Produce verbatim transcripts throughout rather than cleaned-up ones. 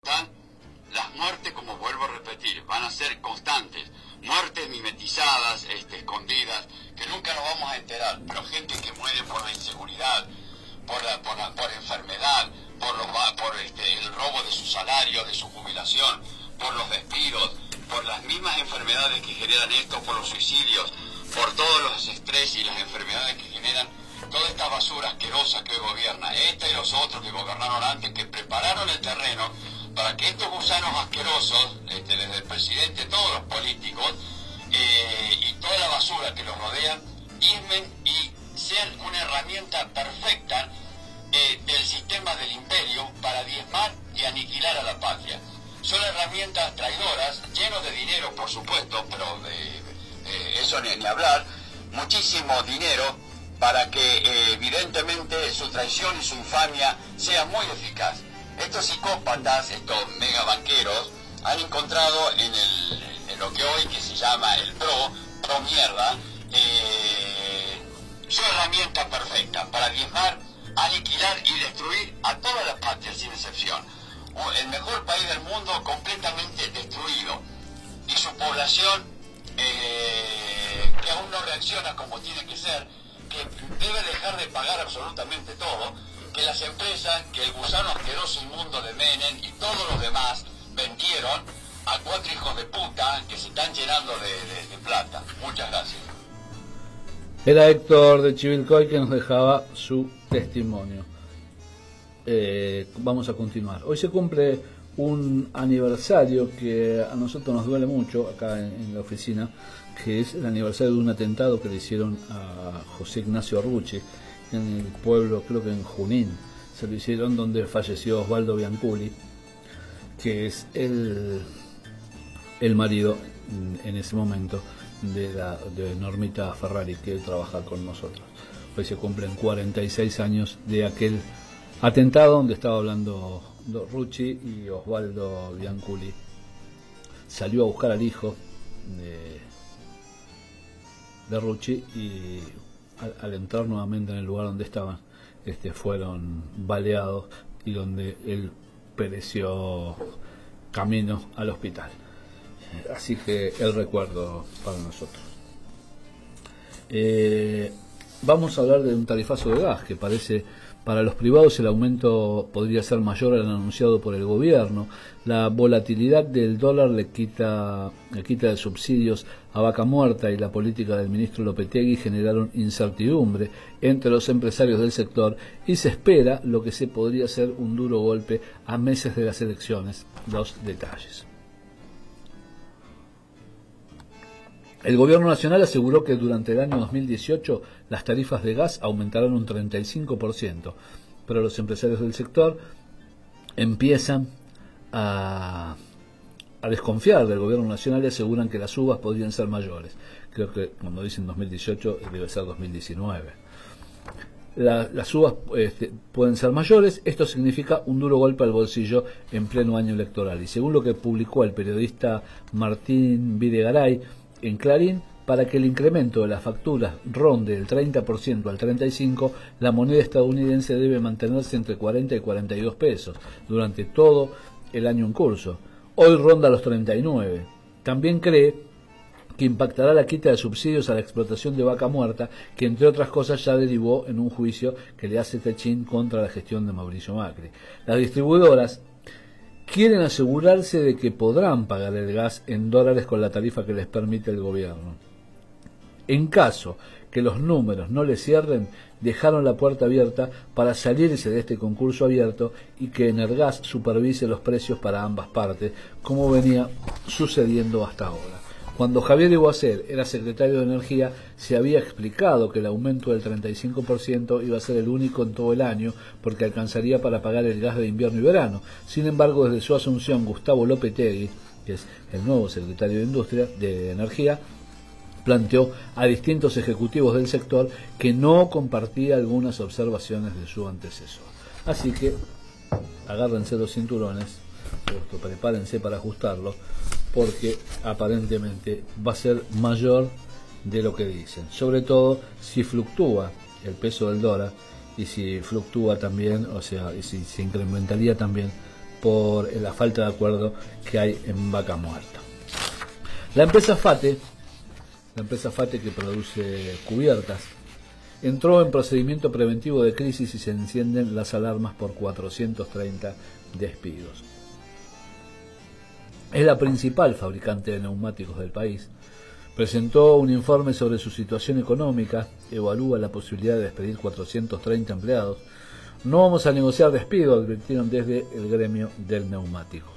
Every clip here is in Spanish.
están las muertes, como vuelvo a repetir, van a ser constantes, muertes mimetizadas, este, escondidas, que nunca nos vamos a enterar, pero gente que muere por la inseguridad, por la, por la, por enfermedad, por los por este, el robo de su salario, de su jubilación, por los despidos, por las mismas enfermedades que generan esto, por los suicidios, por todos los estrés y las enfermedades que generan toda esta basura asquerosa que hoy gobierna, esta y los otros que gobernaron antes, que prepararon el terreno para que estos gusanos asquerosos, este, desde el presidente, todos los políticos, eh, y toda la basura que los rodean, diezmen y sean una herramienta perfecta eh, del sistema del imperio para diezmar y aniquilar a la patria. Son herramientas traidoras, llenos de dinero, por supuesto, pero de, de eso ni, ni hablar, muchísimo dinero para que eh, evidentemente su traición y su infamia sea muy eficaz. Estos psicópatas, estos megabanqueros, han encontrado en, el, en lo que hoy que se llama el PRO, PRO mierda, eh, su herramienta perfecta para diezmar, aniquilar y destruir a todas las patrias sin excepción. El mejor país del mundo completamente destruido y su población eh, que aún no reacciona como tiene que ser, que debe dejar de pagar absolutamente todo, que las empresas, que el gusano asqueroso inmundo de Menem y todos los demás vendieron a cuatro hijos de puta que se están llenando de, de, de plata. Muchas gracias. Era Héctor de Chivilcoy que nos dejaba su testimonio. Eh, vamos a continuar. Hoy se cumple un aniversario que a nosotros nos duele mucho acá en, en la oficina, que es el aniversario de un atentado que le hicieron a José Ignacio Arruchi en el pueblo, creo que en Junín, se lo hicieron, donde falleció Osvaldo Bianculi, que es el, el marido en ese momento de, la, de Normita Ferrari, que trabaja con nosotros. Hoy se cumplen cuarenta y seis años de aquel atentado donde estaba hablando Rucci y Osvaldo Bianculi salió a buscar al hijo de, de Rucci y al, al entrar nuevamente en el lugar donde estaban, este, fueron baleados y donde él pereció camino al hospital. Así que el recuerdo para nosotros. Eh, vamos a hablar de un tarifazo de gas que parece. Para los privados el aumento podría ser mayor al anunciado por el gobierno. La volatilidad del dólar le quita, le quita de subsidios a Vaca Muerta y la política del ministro Lopetegui generaron incertidumbre entre los empresarios del sector y se espera lo que se podría ser un duro golpe a meses de las elecciones. Los detalles. El gobierno nacional aseguró que durante el año dos mil dieciocho las tarifas de gas aumentaron un treinta y cinco por ciento, pero los empresarios del sector empiezan a, a desconfiar del gobierno nacional y aseguran que las subas podrían ser mayores. Creo que cuando dicen dos mil dieciocho debe ser dos mil diecinueve. La, las subas este, pueden ser mayores. Esto significa un duro golpe al bolsillo en pleno año electoral. Y según lo que publicó el periodista Martín Videgaray en Clarín, para que el incremento de las facturas ronde del treinta por ciento al treinta y cinco por ciento, la moneda estadounidense debe mantenerse entre cuarenta y cuarenta y dos pesos durante todo el año en curso. Hoy ronda los treinta y nueve. También cree que impactará la quita de subsidios a la explotación de Vaca Muerta, que entre otras cosas ya derivó en un juicio que le hace Techín contra la gestión de Mauricio Macri. Las distribuidoras quieren asegurarse de que podrán pagar el gas en dólares con la tarifa que les permite el gobierno. En caso que los números no les cierren, dejaron la puerta abierta para salirse de este concurso abierto y que Energas supervise los precios para ambas partes, como venía sucediendo hasta ahora. Cuando Javier Iguacel era secretario de Energía, se había explicado que el aumento del treinta y cinco por ciento iba a ser el único en todo el año, porque alcanzaría para pagar el gas de invierno y verano. Sin embargo, desde su asunción, Gustavo Lopetegui, que es el nuevo secretario de Industria de Energía, planteó a distintos ejecutivos del sector que no compartía algunas observaciones de su antecesor. Así que agárrense los cinturones, prepárense para ajustarlos, porque aparentemente va a ser mayor de lo que dicen, sobre todo si fluctúa el peso del dólar y si fluctúa también, o sea, y si se incrementaría también por la falta de acuerdo que hay en Vaca Muerta. La empresa FATE, la empresa FATE que produce cubiertas, entró en procedimiento preventivo de crisis y se encienden las alarmas por cuatrocientos treinta despidos. Es la principal fabricante de neumáticos del país. Presentó un informe sobre su situación económica, evalúa la posibilidad de despedir cuatrocientos treinta empleados. No vamos a negociar despido, advirtieron desde el gremio del neumático.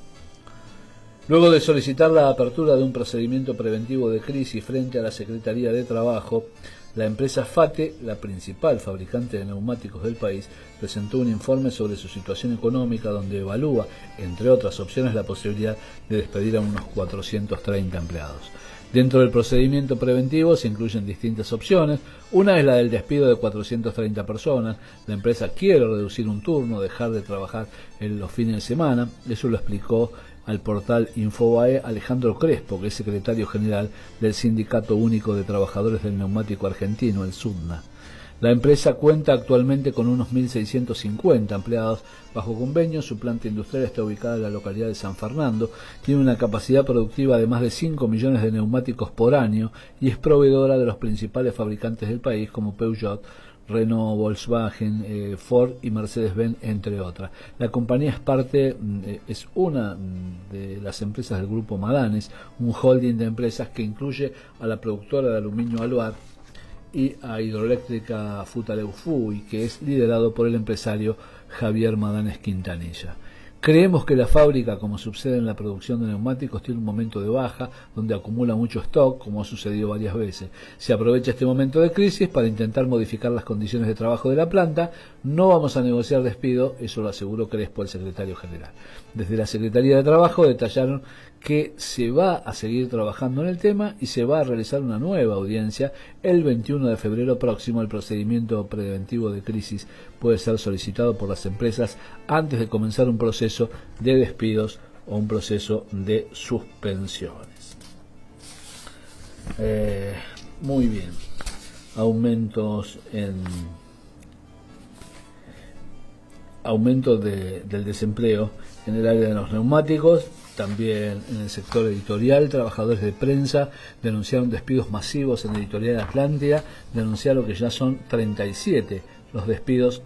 Luego de solicitar la apertura de un procedimiento preventivo de crisis frente a la Secretaría de Trabajo, la empresa FATE, la principal fabricante de neumáticos del país, presentó un informe sobre su situación económica donde evalúa, entre otras opciones, la posibilidad de despedir a unos cuatrocientos treinta empleados. Dentro del procedimiento preventivo se incluyen distintas opciones. Una es la del despido de cuatrocientas treinta personas. La empresa quiere reducir un turno, dejar de trabajar en los fines de semana. Eso lo explicó al portal Infobae Alejandro Crespo, que es secretario general del Sindicato Único de Trabajadores del Neumático Argentino, el SUTNA. La empresa cuenta actualmente con unos mil seiscientos cincuenta empleados bajo convenio. Su planta industrial está ubicada en la localidad de San Fernando, tiene una capacidad productiva de más de cinco millones de neumáticos por año y es proveedora de los principales fabricantes del país como Peugeot, Renault, Volkswagen, eh, Ford y Mercedes-Benz, entre otras. La compañía es parte, eh, es una de las empresas del grupo Madanes, un holding de empresas que incluye a la productora de aluminio Aluar y a Hidroeléctrica Futaleufú, que es liderado por el empresario Javier Madanes Quintanilla. Creemos que la fábrica, como sucede en la producción de neumáticos, tiene un momento de baja, donde acumula mucho stock, como ha sucedido varias veces. Se aprovecha este momento de crisis para intentar modificar las condiciones de trabajo de la planta. No vamos a negociar despido, eso lo aseguró Crespo, el secretario general. Desde la Secretaría de Trabajo detallaron que se va a seguir trabajando en el tema y se va a realizar una nueva audiencia el veintiuno de febrero próximo. El procedimiento preventivo de crisis puede ser solicitado por las empresas antes de comenzar un proceso de despidos o un proceso de suspensiones. Eh, muy bien. Aumentos en aumento de, del desempleo en el área de los neumáticos. También en el sector editorial, trabajadores de prensa denunciaron despidos masivos en Editorial Atlántida, denunciaron que ya son treinta y siete los despidos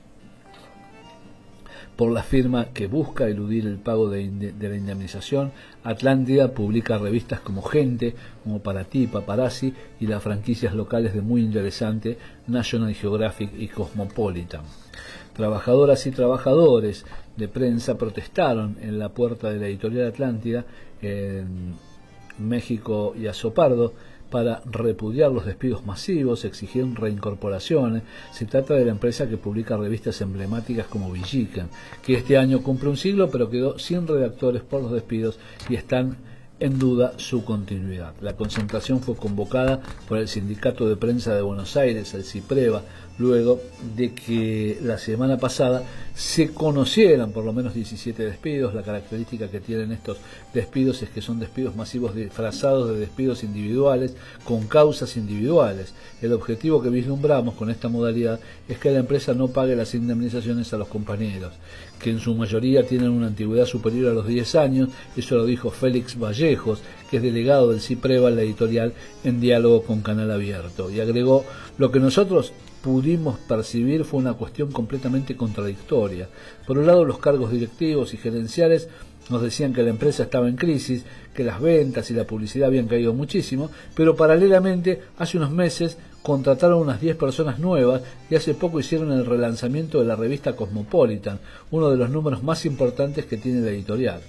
por la firma que busca eludir el pago de, de la indemnización. Atlántida publica revistas como Gente, como Para Ti, Paparazzi, y las franquicias locales de Muy Interesante, National Geographic y Cosmopolitan. Trabajadoras y trabajadores de prensa protestaron en la puerta de la Editorial Atlántida en México y Azopardo para repudiar los despidos masivos, exigieron reincorporaciones. Se trata de la empresa que publica revistas emblemáticas como Villiquen, que este año cumple un siglo pero quedó sin redactores por los despidos y están en duda su continuidad. La concentración fue convocada por el Sindicato de Prensa de Buenos Aires, el CIPREVA, luego de que la semana pasada se conocieran por lo menos diecisiete despidos. La característica que tienen estos despidos es que son despidos masivos disfrazados de despidos individuales con causas individuales. El objetivo que vislumbramos con esta modalidad es que la empresa no pague las indemnizaciones a los compañeros, que en su mayoría tienen una antigüedad superior a los diez años. Eso lo dijo Félix Vallejos, que es delegado del CIPREVA en la editorial, en diálogo con Canal Abierto, y agregó: lo que nosotros pudimos percibir fue una cuestión completamente contradictoria. Por un lado, los cargos directivos y gerenciales nos decían que la empresa estaba en crisis, que las ventas y la publicidad habían caído muchísimo, pero paralelamente hace unos meses contrataron unas diez personas nuevas y hace poco hicieron el relanzamiento de la revista Cosmopolitan, uno de los números más importantes que tiene la editorial.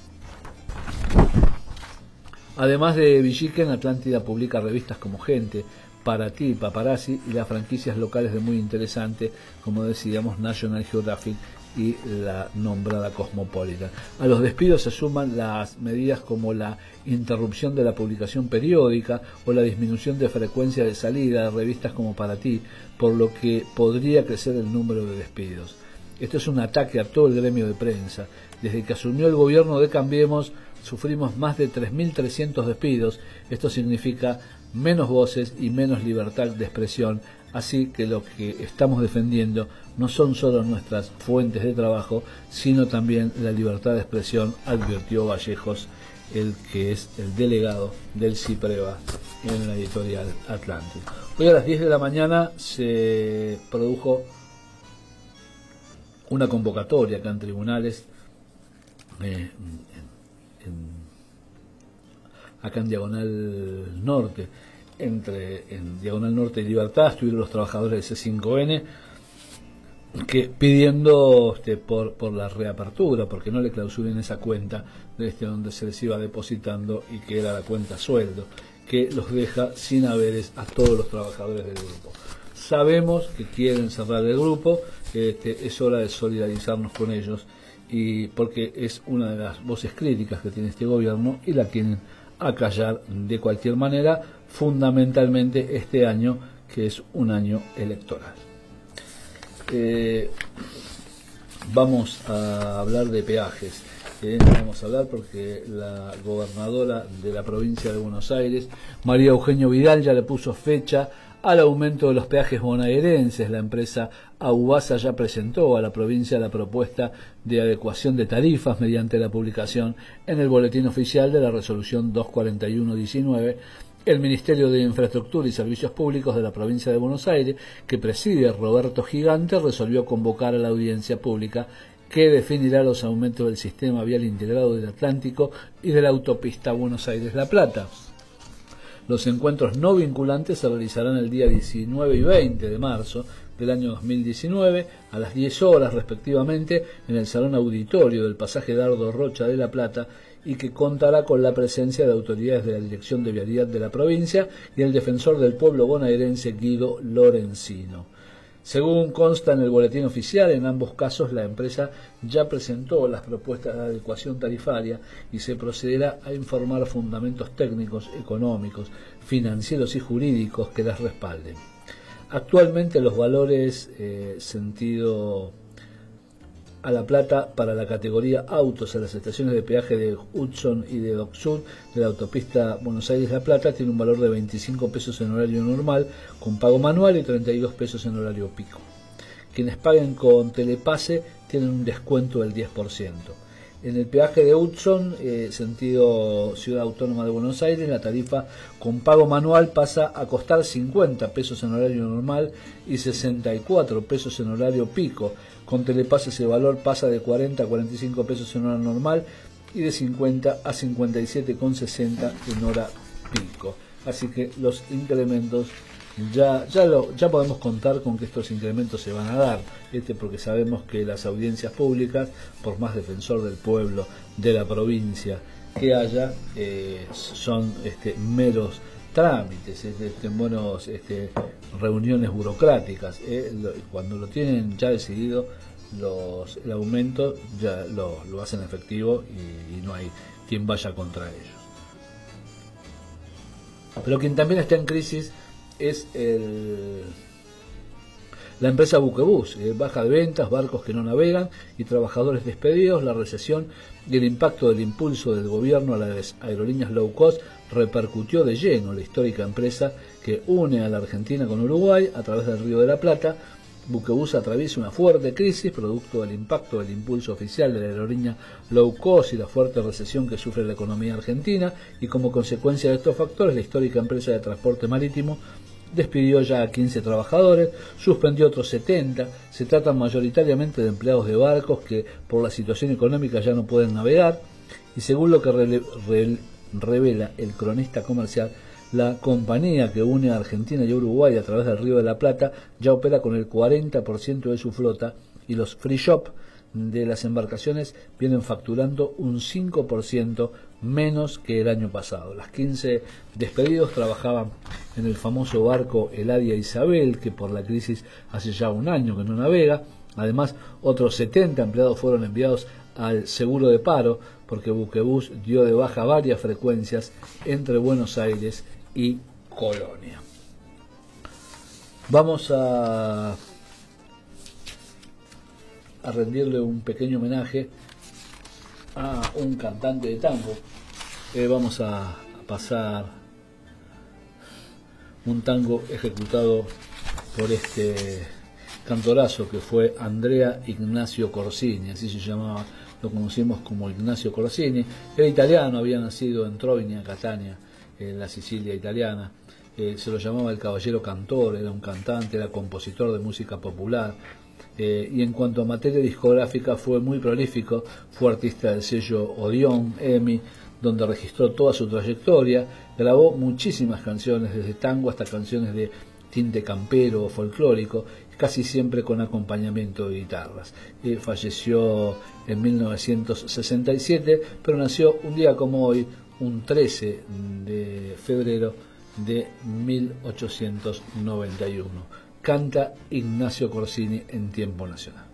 Además de Villiquen, Atlántida publica revistas como Gente, Para Ti, Paparazzi, y las franquicias locales de Muy Interesante, como decíamos, National Geographic y la nombrada Cosmopolitan. A los despidos se suman las medidas como la interrupción de la publicación periódica o la disminución de frecuencia de salida de revistas como Para Ti, por lo que podría crecer el número de despidos. Esto es un ataque a todo el gremio de prensa. Desde que asumió el gobierno de Cambiemos, sufrimos más de tres mil trescientos despidos. Esto significa menos voces y menos libertad de expresión. Así que lo que estamos defendiendo no son solo nuestras fuentes de trabajo, sino también la libertad de expresión, advirtió Vallejos, el que es el delegado del CIPREVA en la editorial Atlántico. Hoy a las diez de la mañana se produjo una convocatoria acá en tribunales, eh, en, en, acá en Diagonal Norte, entre en Diagonal Norte y Libertad, estuvieron los trabajadores de C cinco N que pidiendo este, por, por la reapertura, porque no le clausuren esa cuenta de este donde se les iba depositando y que era la cuenta sueldo, que los deja sin haberes a todos los trabajadores del grupo. Sabemos que quieren cerrar el grupo, este, es hora de solidarizarnos con ellos, y porque es una de las voces críticas que tiene este gobierno y la quieren acallar de cualquier manera, fundamentalmente este año, que es un año electoral. Eh, vamos a hablar de peajes. Eh, vamos a hablar porque la gobernadora de la provincia de Buenos Aires, María Eugenia Vidal, ya le puso fecha al aumento de los peajes bonaerenses. La empresa Aubasa ya presentó a la provincia la propuesta de adecuación de tarifas mediante la publicación en el boletín oficial de la resolución doscientos cuarenta y uno diecinueve. El Ministerio de Infraestructura y Servicios Públicos de la provincia de Buenos Aires, que preside Roberto Gigante, resolvió convocar a la audiencia pública que definirá los aumentos del sistema vial integrado del Atlántico y de la autopista Buenos Aires-La Plata. Los encuentros no vinculantes se realizarán el día diecinueve y veinte de marzo del año dos mil diecinueve a las diez horas respectivamente en el Salón Auditorio del Pasaje Dardo Rocha de La Plata, y que contará con la presencia de autoridades de la Dirección de Vialidad de la provincia y el defensor del pueblo bonaerense Guido Lorenzino. Según consta en el boletín oficial, en ambos casos la empresa ya presentó las propuestas de adecuación tarifaria y se procederá a informar fundamentos técnicos, económicos, financieros y jurídicos que las respalden. Actualmente los valores eh, sentido a La Plata para la categoría autos a las estaciones de peaje de Hudson y de Dock Sud de la autopista Buenos Aires-La Plata tiene un valor de veinticinco pesos en horario normal con pago manual y treinta y dos pesos en horario pico. Quienes paguen con telepase tienen un descuento del diez por ciento. En el peaje de Hudson, eh, sentido Ciudad Autónoma de Buenos Aires, la tarifa con pago manual pasa a costar cincuenta pesos en horario normal y sesenta y cuatro pesos en horario pico. Con telepase ese valor pasa de cuarenta a cuarenta y cinco pesos en hora normal y de cincuenta a cincuenta y siete con sesenta en hora pico. Así que los incrementos ya ya lo ya podemos contar con que estos incrementos se van a dar, este porque sabemos que las audiencias públicas, por más defensor del pueblo de la provincia que haya, eh, son este, meros trámites, este, buenos este, reuniones burocráticas. Eh, lo, cuando lo tienen ya decidido los, el aumento, ya lo, lo hacen efectivo y, y no hay quien vaya contra ellos. Pero quien también está en crisis es el, la empresa Buquebus, eh, baja de ventas, barcos que no navegan y trabajadores despedidos. La recesión y el impacto del impulso del gobierno a las aerolíneas low cost repercutió de lleno la histórica empresa que une a la Argentina con Uruguay a través del Río de la Plata. Buquebus atraviesa una fuerte crisis producto del impacto del impulso oficial de la aerolínea low cost y la fuerte recesión que sufre la economía argentina, y como consecuencia de estos factores la histórica empresa de transporte marítimo despidió ya a quince trabajadores, suspendió otros setenta. Se trata mayoritariamente de empleados de barcos que por la situación económica ya no pueden navegar, y según lo que re re revela el cronista comercial, la compañía que une a Argentina y Uruguay a través del Río de la Plata ya opera con el cuarenta por ciento de su flota, y los free shop de las embarcaciones vienen facturando un cinco por ciento menos que el año pasado. Las quince despedidos trabajaban en el famoso barco Eladia Isabel, que por la crisis hace ya un año que no navega. Además, otros setenta empleados fueron enviados al seguro de paro porque Buquebus dio de baja varias frecuencias entre Buenos Aires y Colonia. Vamos a, a rendirle un pequeño homenaje a un cantante de tango. Eh, vamos a, a pasar un tango ejecutado por este cantorazo que fue Andrea Ignacio Corsini, así se llamaba, lo conocimos como Ignacio Corsini. Era italiano, había nacido en Trovinia, Catania, en la Sicilia italiana. Eh, se lo llamaba el caballero cantor, era un cantante, era compositor de música popular. Eh, y en cuanto a materia discográfica fue muy prolífico, fue artista del sello Odeón, EMI, donde registró toda su trayectoria, grabó muchísimas canciones, desde tango hasta canciones de tinte campero o folclórico, casi siempre con acompañamiento de guitarras. Eh, falleció en mil novecientos sesenta y siete, pero nació un día como hoy, un trece de febrero de mil ochocientos noventa y uno. Canta Ignacio Corsini en Tiempo Nacional.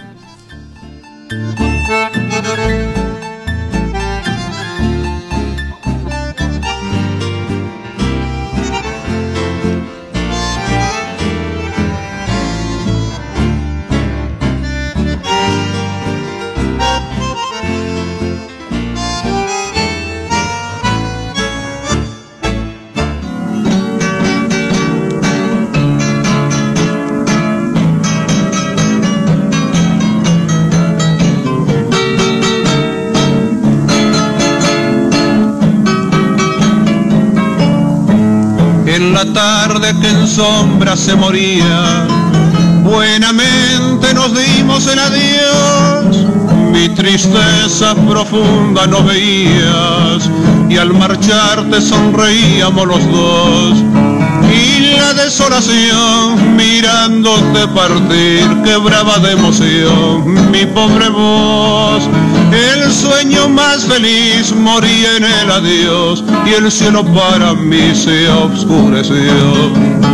La tarde que en sombra se moría, buenamente nos dimos el adiós. Mi tristeza profunda no veías y al marcharte sonreíamos los dos. Y la desolación mirándote partir quebraba de emoción mi pobre voz. El sueño más feliz moría en el adiós y el cielo para mí se oscureció.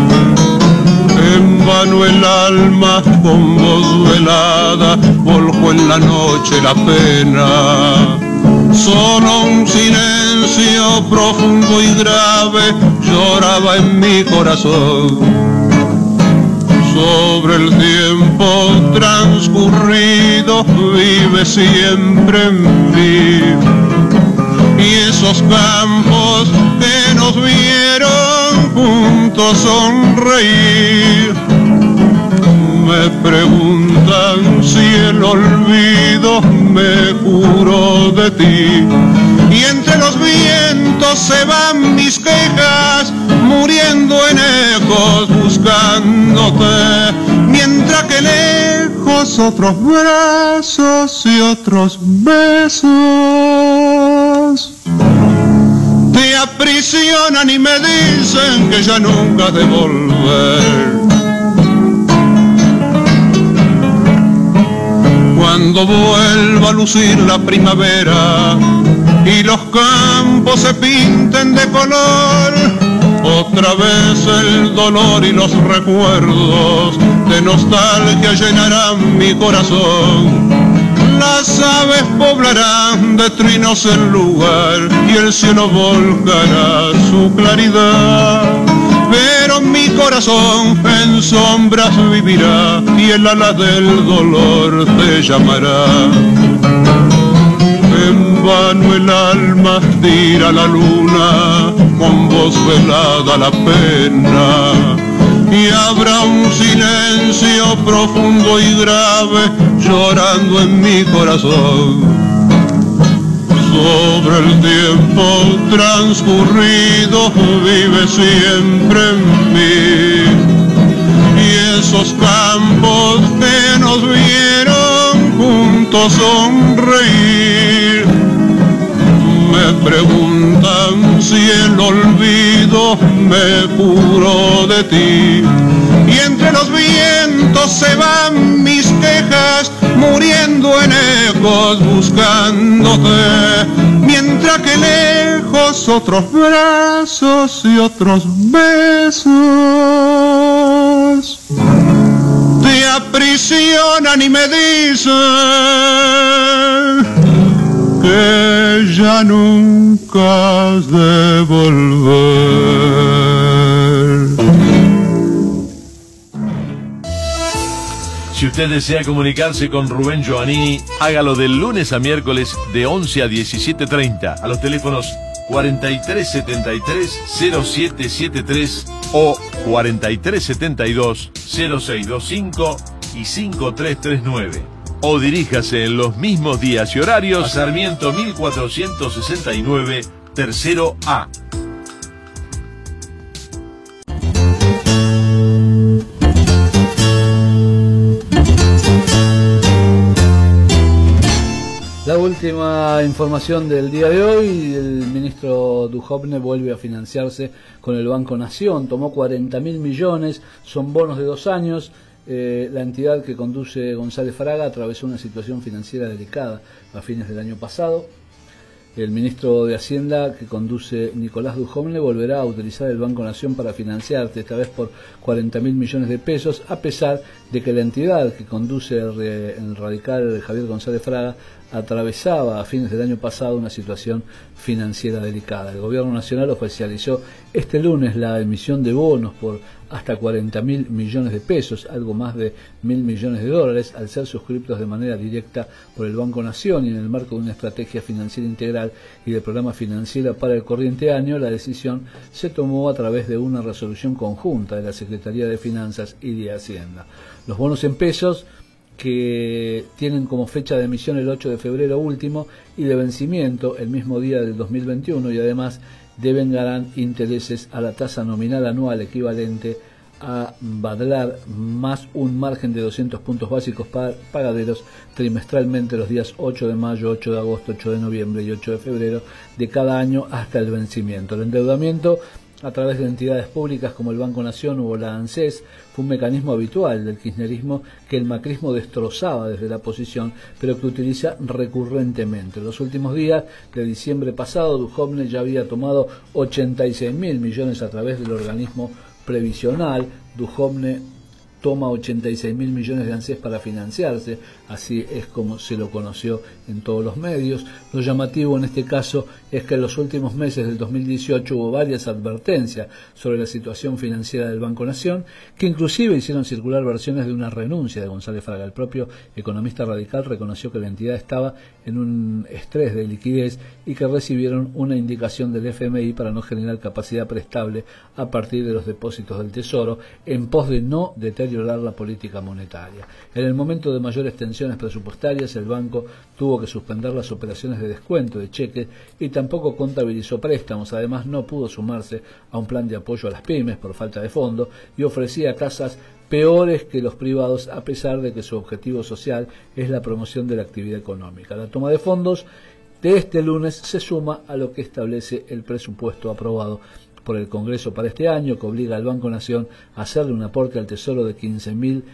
En vano el alma con voz velada volcó en la noche la pena. Solo un silencio profundo y grave lloraba en mi corazón. Sobre el tiempo transcurrido vive siempre en mí. Y esos campos que nos vieron juntos sonreír me preguntan si el olvido me curó de ti. Y entre los vientos se van mis quejas, muriendo en ecos buscándote, mientras que lejos otros brazos y otros besos te aprisionan y me dicen que ya nunca has de volver. Cuando vuelva a lucir la primavera y los campos se pinten de color, otra vez el dolor y los recuerdos de nostalgia llenarán mi corazón. Las aves poblarán de trinos el lugar y el cielo volcará su claridad. Pero mi corazón en sombras vivirá y el ala del dolor te llamará. En vano el alma tira la luna, con voz velada la pena. Y habrá un silencio profundo y grave llorando en mi corazón. Sobre el tiempo transcurrido vive siempre en mí. Y esos campos que nos vieron juntos sonreír me preguntan si el olvido me curó de ti. Y entre los vientos se van mis quejas, muriendo en ecos buscándote, mientras que lejos otros brazos y otros besos te aprisionan y me dicen que ya nunca has de volver. Si usted desea comunicarse con Rubén Giovannini, hágalo del lunes a miércoles de once a diecisiete treinta a los teléfonos cuarenta y tres setenta y tres cero siete siete tres o cuarenta y tres setenta y dos cero seis veinticinco y cinco tres tres nueve. O diríjase en los mismos días y horarios a Sarmiento mil cuatrocientos sesenta y nueve, tercero A. La última información del día de hoy: el ministro Duhovne vuelve a financiarse con el Banco Nación, tomó cuarenta mil millones, son bonos de dos años. Eh, la entidad que conduce González Fraga atravesó una situación financiera delicada a fines del año pasado. El ministro de Hacienda que conduce Nicolás Duhovne volverá a utilizar el Banco Nación para financiarse, esta vez por cuarenta mil millones de pesos, a pesar de que la entidad que conduce el radical Javier González Fraga atravesaba a fines del año pasado una situación financiera delicada. El gobierno nacional oficializó este lunes la emisión de bonos por hasta cuarenta mil millones de pesos, algo más de mil millones de dólares, al ser suscriptos de manera directa por el Banco Nación y en el marco de una estrategia financiera integral y del programa financiero para el corriente año. La decisión se tomó a través de una resolución conjunta de la Secretaría de Finanzas y de Hacienda. Los bonos en pesos, que tienen como fecha de emisión el ocho de febrero último y de vencimiento el mismo día del dos mil veintiuno, y además devengarán intereses a la tasa nominal anual equivalente a badlar más un margen de doscientos puntos básicos pagaderos trimestralmente los días ocho de mayo, ocho de agosto, ocho de noviembre y ocho de febrero de cada año hasta el vencimiento. El endeudamiento a través de entidades públicas como el Banco Nación o la ANSES fue un mecanismo habitual del kirchnerismo que el macrismo destrozaba desde la oposición, pero que utiliza recurrentemente. En los últimos días de diciembre pasado, Duhovne ya había tomado ochenta y seis mil millones a través del organismo previsional. Duhovne toma ochenta y seis mil millones de ANSES para financiarse, así es como se lo conoció en todos los medios. Lo llamativo en este caso es que en los últimos meses del dos mil dieciocho hubo varias advertencias sobre la situación financiera del Banco Nación, que inclusive hicieron circular versiones de una renuncia de González Fraga. El propio economista radical reconoció que la entidad estaba en un estrés de liquidez y que recibieron una indicación del F M I para no generar capacidad prestable a partir de los depósitos del Tesoro, en pos de no deteriorar la política monetaria. En el momento de mayores tensiones presupuestarias, el banco tuvo que suspender las operaciones de descuento de cheques y tampoco contabilizó préstamos. Además, no pudo sumarse a un plan de apoyo a las pymes por falta de fondos y ofrecía tasas peores que los privados, a pesar de que su objetivo social es la promoción de la actividad económica. La toma de fondos de este lunes se suma a lo que establece el presupuesto aprobado por el Congreso para este año, que obliga al Banco Nación a hacerle un aporte al Tesoro de quince mil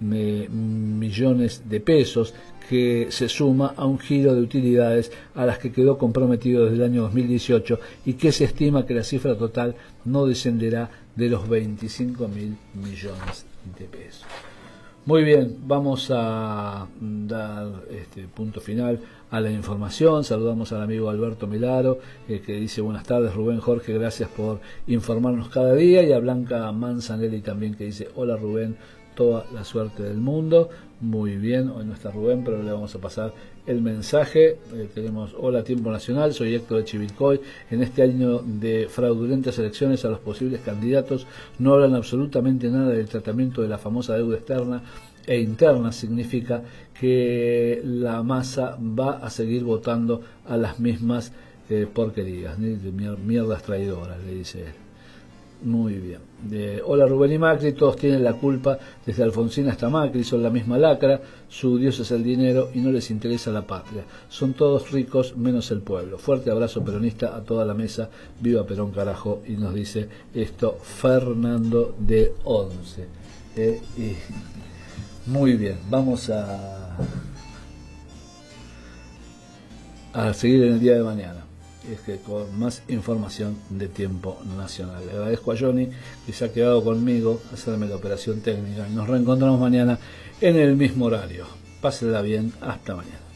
millones de pesos, que se suma a un giro de utilidades a las que quedó comprometido desde el año dos mil dieciocho y que se estima que la cifra total no descenderá de los veinticinco mil millones de pesos. Muy bien, vamos a dar este punto final a la información. Saludamos al amigo Alberto Milaro, eh, que dice buenas tardes Rubén, Jorge, gracias por informarnos cada día, y a Blanca Manzanelli también, que dice hola Rubén, toda la suerte del mundo. Muy bien, hoy no está Rubén, pero le vamos a pasar el mensaje. Eh, tenemos hola Tiempo Nacional, soy Héctor de Chivilcoy. En este año de fraudulentas elecciones a los posibles candidatos no hablan absolutamente nada del tratamiento de la famosa deuda externa e interna. Significa que la masa va a seguir votando a las mismas eh, porquerías, ¿sí? De mierdas traidoras, le dice él. Muy bien. Eh, hola Rubén y Macri, todos tienen la culpa, desde Alfonsín hasta Macri, son la misma lacra, su Dios es el dinero y no les interesa la patria. Son todos ricos menos el pueblo. Fuerte abrazo peronista a toda la mesa, viva Perón carajo, y nos dice esto Fernando de Once. Eh, y muy bien, vamos a, a seguir en el día de mañana. Es que con más información de Tiempo Nacional. Le agradezco a Johnny que se ha quedado conmigo a hacerme la operación técnica. Nos reencontramos mañana en el mismo horario. Pásenla bien, hasta mañana.